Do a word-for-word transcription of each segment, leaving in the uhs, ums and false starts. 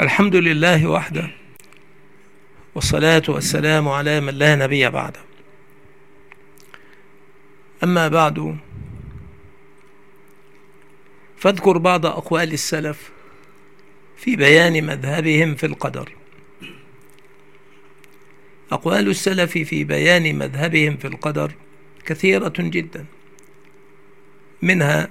الحمد لله وحده، والصلاة والسلام على من لا نبي بعده. أما بعد، فاذكر بعض أقوال السلف في بيان مذهبهم في القدر. أقوال السلف في بيان مذهبهم في القدر كثيرة جدا، منها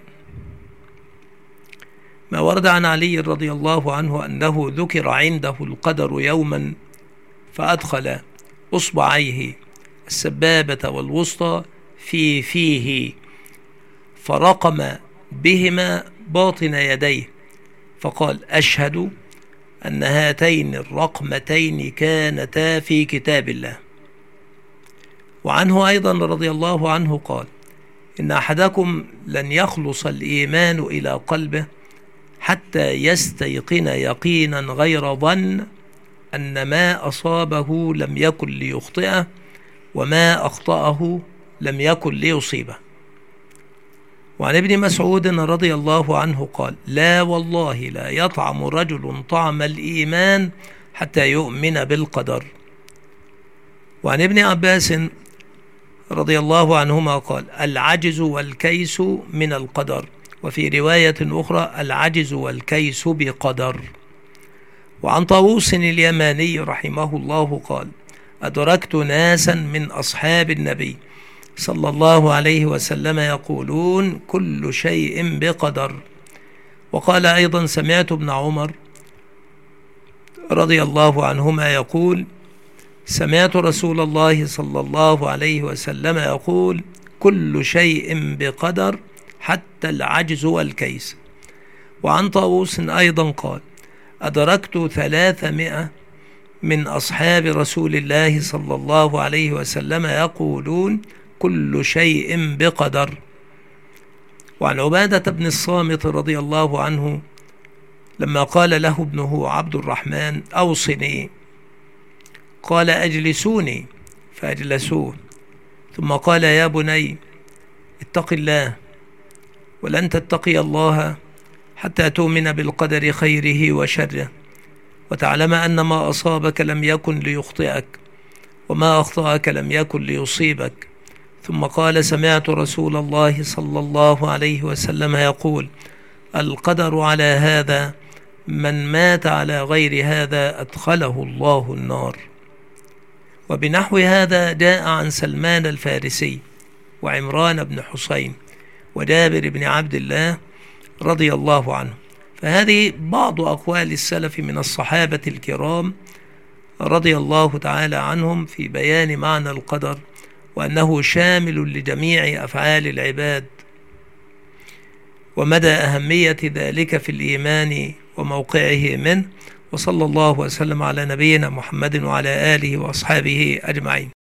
ما ورد عن علي رضي الله عنه أنه ذكر عنده القدر يوما فأدخل أصبعيه السبابة والوسطى في فيه فرقم بهما باطن يديه، فقال: أشهد أن هاتين الرقمتين كانتا في كتاب الله. وعنه أيضا رضي الله عنه قال: إن أحدكم لن يخلص الإيمان إلى قلبه حتى يستيقن يقينا غير ظن أن ما أصابه لم يكن ليخطئه وما أخطأه لم يكن ليصيبه. وعن ابن مسعود رضي الله عنه قال: لا والله لا يطعم رجل طعم الإيمان حتى يؤمن بالقدر. وعن ابن عباس رضي الله عنهما قال: العجز والكيس من القدر، وفي رواية أخرى: العجز والكيس بقدر. وعن طاووس اليماني رحمه الله قال: أدركت ناسا من أصحاب النبي صلى الله عليه وسلم يقولون كل شيء بقدر. وقال أيضا: سمعت ابن عمر رضي الله عنهما يقول: سمعت رسول الله صلى الله عليه وسلم يقول كل شيء بقدر حتى العجز والكيس. وعن طاووس أيضا قال: أدركت ثلاثمائة من أصحاب رسول الله صلى الله عليه وسلم يقولون كل شيء بقدر. وعن عبادة بن الصامت رضي الله عنه لما قال له ابنه عبد الرحمن: أوصني، قال: أجلسوني، فأجلسوه، ثم قال: يا بني اتق الله، ولن تتقي الله حتى تؤمن بالقدر خيره وشره، وتعلم أن ما أصابك لم يكن ليخطئك وما أخطأك لم يكن ليصيبك. ثم قال: سمعت رسول الله صلى الله عليه وسلم يقول: القدر على هذا، من مات على غير هذا أدخله الله النار. وبنحو هذا جاء عن سلمان الفارسي وعمران بن حسين وجابر بن عبد الله رضي الله عنه. فهذه بعض أقوال السلف من الصحابة الكرام رضي الله تعالى عنهم في بيان معنى القدر، وأنه شامل لجميع أفعال العباد، ومدى أهمية ذلك في الإيمان وموقعه منه. وصلى الله وسلم على نبينا محمد وعلى آله وأصحابه أجمعين.